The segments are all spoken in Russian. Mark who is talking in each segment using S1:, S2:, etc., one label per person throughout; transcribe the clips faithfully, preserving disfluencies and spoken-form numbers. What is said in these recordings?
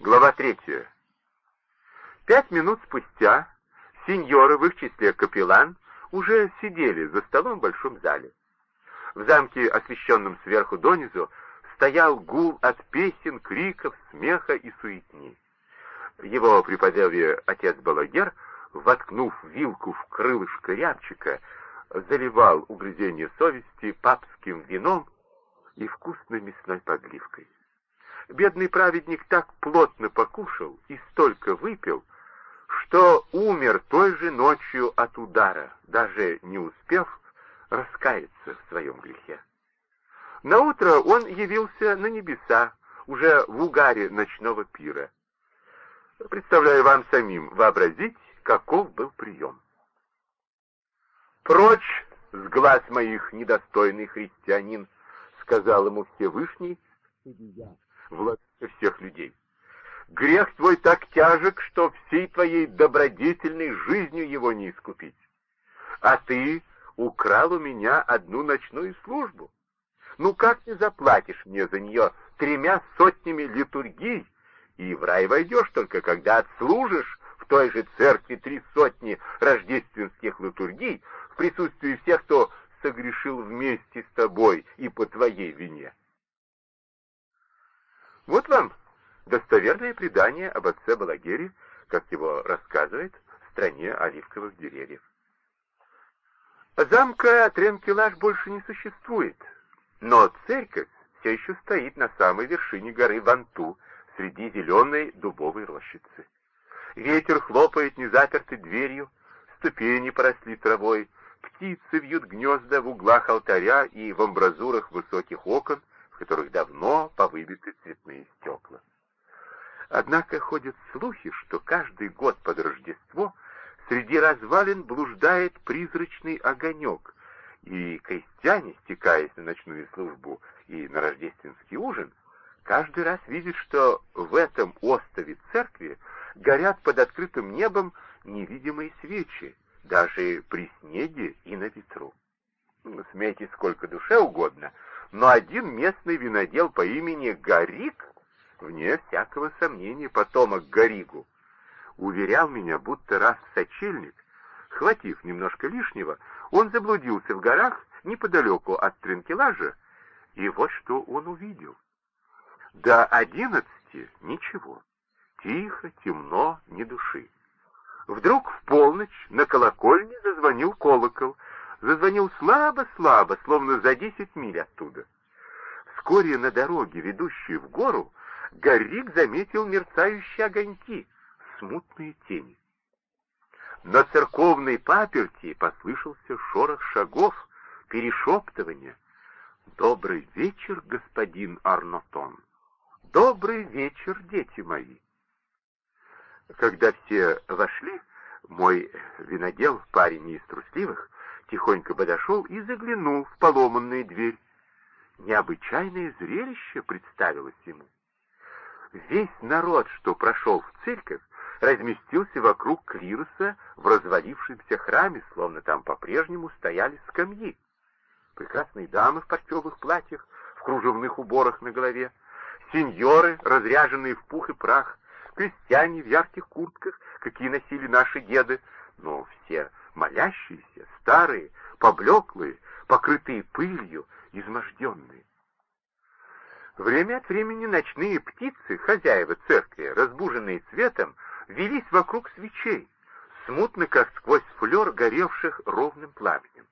S1: Глава третья. Пять минут спустя сеньоры, в их числе капеллан, уже сидели за столом в большом зале. В замке, освещенном сверху донизу, стоял гул от песен, криков, смеха и суетни. Его при подеве отец Балагер, воткнув вилку в крылышко рябчика, заливал угрызение совести папским вином и вкусной мясной подливкой. Бедный праведник так плотно покушал и столько выпил, что умер той же ночью от удара, даже не успев раскаяться в своем грехе. Наутро он явился на небеса, уже в угаре ночного пира. Представляю вам самим вообразить, каков был прием. «Прочь с глаз моих, недостойный христианин!» — сказал ему Всевышний, владыка всех людей. «Грех твой так тяжек, что всей твоей добродетельной жизнью его не искупить. А ты украл у меня одну ночную службу. Ну как ты заплатишь мне за нее тремя сотнями литургий, и в рай войдешь только, когда отслужишь в той же церкви три сотни рождественских литургий в присутствии всех, кто согрешил вместе с тобой и по твоей вине?» Вот вам достоверное предание об отце Балагере, как его рассказывает в стране оливковых деревьев. Замка Тренкелаж больше не существует, но церковь все еще стоит на самой вершине горы Ванту, среди зеленой дубовой рощицы. Ветер хлопает незапертой дверью, ступени поросли травой, птицы вьют гнезда в углах алтаря и в амбразурах высоких окон, в которых давно повыбиты цветные стекла. Однако ходят слухи, что каждый год под Рождество среди развалин блуждает призрачный огонек, и крестьяне, стекаясь на ночную службу и на рождественский ужин, каждый раз видят, что в этом острове церкви горят под открытым небом невидимые свечи, даже при снеге и на ветру. Смейте сколько душе угодно, но один местный винодел по имени Гарик, вне всякого сомнения потомок Гаригу, уверял меня, будто раз в сочельник, хватив немножко лишнего, он заблудился в горах неподалеку от Тренкелажа, и вот что он увидел. До одиннадцати ничего. Тихо, темно, ни души. Вдруг в полночь на колокольне зазвонил колокол. Зазвонил слабо-слабо, словно за десять миль оттуда. Вскоре на дороге, ведущей в гору, Гарик заметил мерцающие огоньки, смутные тени. На церковной паперти послышался шорох шагов, перешептывание. «Добрый вечер, господин Арнотон! Добрый вечер, дети мои!» Когда все вошли, мой винодел, парень не из трусливых, тихонько подошел и заглянул в поломанную дверь. Необычайное зрелище представилось ему. Весь народ, что прошел в церковь, разместился вокруг клироса в развалившемся храме, словно там по-прежнему стояли скамьи. Прекрасные дамы в парчевых платьях, в кружевных уборах на голове, сеньоры, разряженные в пух и прах, крестьяне в ярких куртках, какие носили наши деды, но все молящиеся, старые, поблеклые, покрытые пылью, изможденные. Время от времени ночные птицы, хозяева церкви, разбуженные цветом, велись вокруг свечей, смутно, как сквозь флер, горевших ровным пламенем.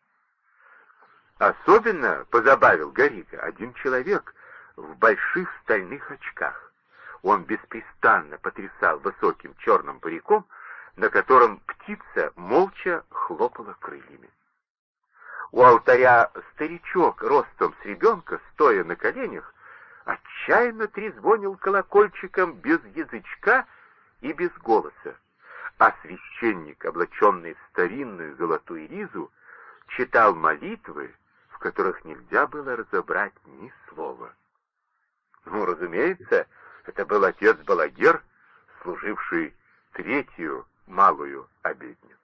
S1: Особенно позабавил Гарига один человек в больших стальных очках. Он беспрестанно потрясал высоким черным париком, на котором птица молча хлопала крыльями. У алтаря старичок ростом с ребенка, стоя на коленях, отчаянно трезвонил колокольчиком без язычка и без голоса, а священник, облаченный в старинную золотую ризу, читал молитвы, в которых нельзя было разобрать ни слова. Ну, разумеется, это был отец Балагер, служивший третью малую обедню.